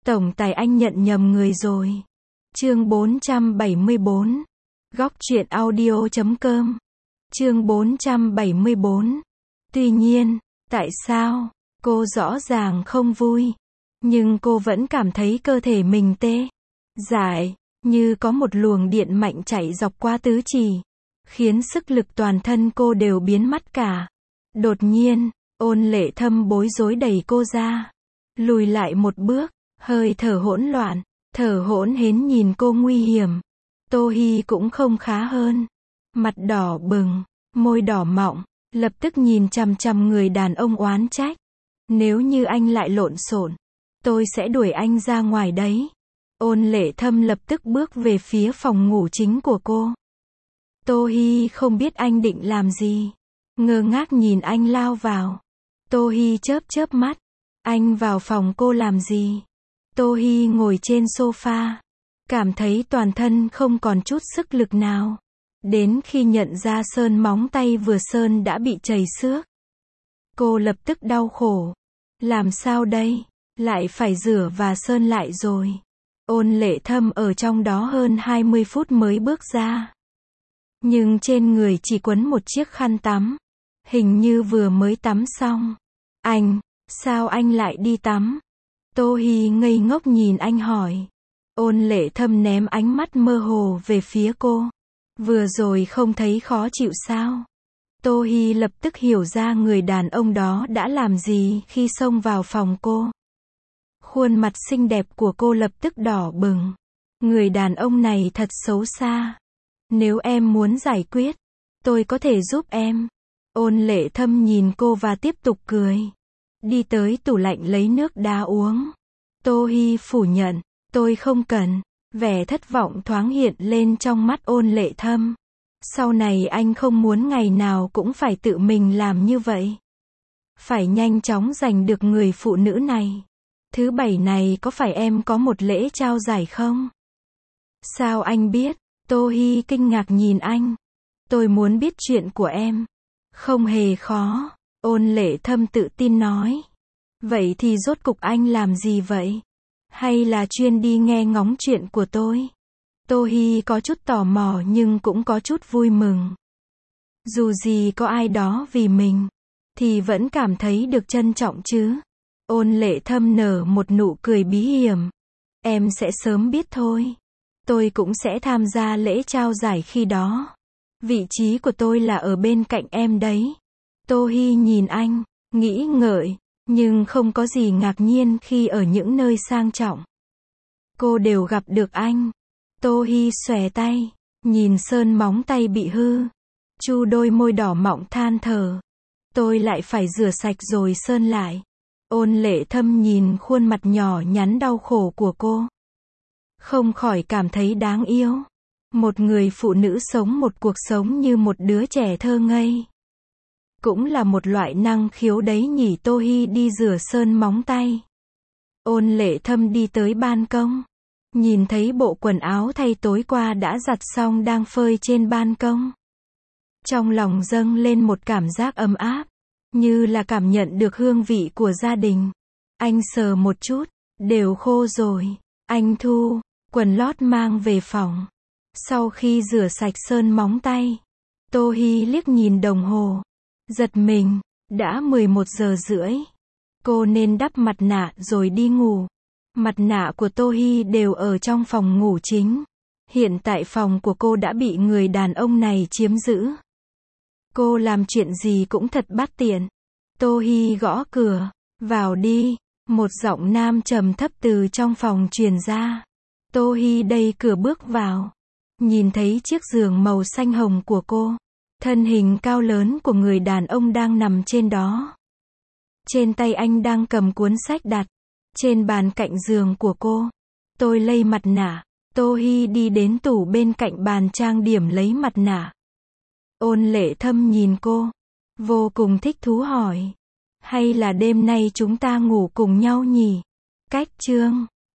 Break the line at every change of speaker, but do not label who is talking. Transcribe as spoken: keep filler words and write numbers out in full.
Tổng tài anh nhận nhầm người rồi. Chương bốn trăm bảy mươi bốn. Góc truyện audio chấm com. Chương bốn trăm bảy mươi bốn. Tuy nhiên, tại sao? Cô rõ ràng không vui. Nhưng cô vẫn cảm thấy cơ thể mình tê dại, như có một luồng điện mạnh chạy dọc qua tứ chi, khiến sức lực toàn thân cô đều biến mất cả. Đột nhiên, Ôn Lệ Thâm bối rối đẩy cô ra, lùi lại một bước, hơi thở hỗn loạn, thở hổn hển nhìn cô nguy hiểm. Tô Hi cũng không khá hơn, mặt đỏ bừng, môi đỏ mọng, lập tức nhìn chằm chằm người đàn ông oán trách. Nếu như anh lại lộn xộn, tôi sẽ đuổi anh ra ngoài đấy. Ôn Lệ Thâm lập tức bước về phía phòng ngủ chính của cô. Tô Hi không biết anh định làm gì, ngơ ngác nhìn anh lao vào. Tô Hi chớp chớp mắt, anh vào phòng cô làm gì? Tô Hi ngồi trên sofa, cảm thấy toàn thân không còn chút sức lực nào. Đến khi nhận ra sơn móng tay vừa sơn đã bị chảy xước, cô lập tức đau khổ. Làm sao đây? Lại phải rửa và sơn lại rồi. Ôn Lệ Thâm ở trong đó hơn hai mươi phút mới bước ra. Nhưng trên người chỉ quấn một chiếc khăn tắm. Hình như vừa mới tắm xong. Anh, sao anh lại đi tắm? Tô Hi ngây ngốc nhìn anh hỏi. Ôn Lệ Thâm ném ánh mắt mơ hồ về phía cô. Vừa rồi không thấy khó chịu sao? Tô Hi lập tức hiểu ra người đàn ông đó đã làm gì khi xông vào phòng cô. Khuôn mặt xinh đẹp của cô lập tức đỏ bừng. Người đàn ông này thật xấu xa. Nếu em muốn giải quyết, tôi có thể giúp em. Ôn Lệ Thâm nhìn cô và tiếp tục cười. Đi tới tủ lạnh lấy nước đá uống. Tô Hi phủ nhận, tôi không cần. Vẻ thất vọng thoáng hiện lên trong mắt Ôn Lệ Thâm. Sau này anh không muốn ngày nào cũng phải tự mình làm như vậy. Phải nhanh chóng giành được người phụ nữ này. Thứ bảy này có phải em có một lễ trao giải không? Sao anh biết? Tô Hi kinh ngạc nhìn anh. Tôi muốn biết chuyện của em. Không hề khó. Ôn Lệ Thâm tự tin nói. Vậy thì rốt cục anh làm gì vậy? Hay là chuyên đi nghe ngóng chuyện của tôi? Tô Hi có chút tò mò nhưng cũng có chút vui mừng. Dù gì có ai đó vì mình, thì vẫn cảm thấy được trân trọng chứ. Ôn Lệ Thâm nở một nụ cười bí hiểm. Em sẽ sớm biết thôi. Tôi cũng sẽ tham gia lễ trao giải khi đó. Vị trí của tôi là ở bên cạnh em đấy. Tô Hi nhìn anh, nghĩ ngợi, nhưng không có gì ngạc nhiên khi ở những nơi sang trọng, cô đều gặp được anh. Tô Hi xòe tay, nhìn sơn móng tay bị hư, chu đôi môi đỏ mọng than thở. Tôi lại phải rửa sạch rồi sơn lại. Ôn Lệ Thâm nhìn khuôn mặt nhỏ nhắn đau khổ của cô, không khỏi cảm thấy đáng yêu. Một người phụ nữ sống một cuộc sống như một đứa trẻ thơ ngây, cũng là một loại năng khiếu đấy nhỉ. Tô Hi đi rửa sơn móng tay. Ôn Lệ Thâm đi tới ban công, nhìn thấy bộ quần áo thay tối qua đã giặt xong đang phơi trên ban công. Trong lòng dâng lên một cảm giác ấm áp, như là cảm nhận được hương vị của gia đình. Anh sờ một chút, đều khô rồi. Anh thu quần lót mang về phòng. Sau khi rửa sạch sơn móng tay, Tô Hi liếc nhìn đồng hồ, giật mình, đã mười một giờ rưỡi. Cô nên đắp mặt nạ rồi đi ngủ. Mặt nạ của Tô Hi đều ở trong phòng ngủ chính. Hiện tại phòng của cô đã bị người đàn ông này chiếm giữ. Cô làm chuyện gì cũng thật bát tiện. Tô Hi gõ cửa. Vào đi. Một giọng nam trầm thấp từ trong phòng truyền ra. Tô Hi đẩy cửa bước vào. Nhìn thấy chiếc giường màu xanh hồng của cô. Thân hình cao lớn của người đàn ông đang nằm trên đó. Trên tay anh đang cầm cuốn sách đặt trên bàn cạnh giường của cô. Tôi lấy mặt nạ. Tô Hi đi đến tủ bên cạnh bàn trang điểm lấy mặt nạ. Ôn Lệ Thâm nhìn cô, vô cùng thích thú hỏi. Hay là đêm nay chúng ta ngủ cùng nhau nhỉ? Cách chương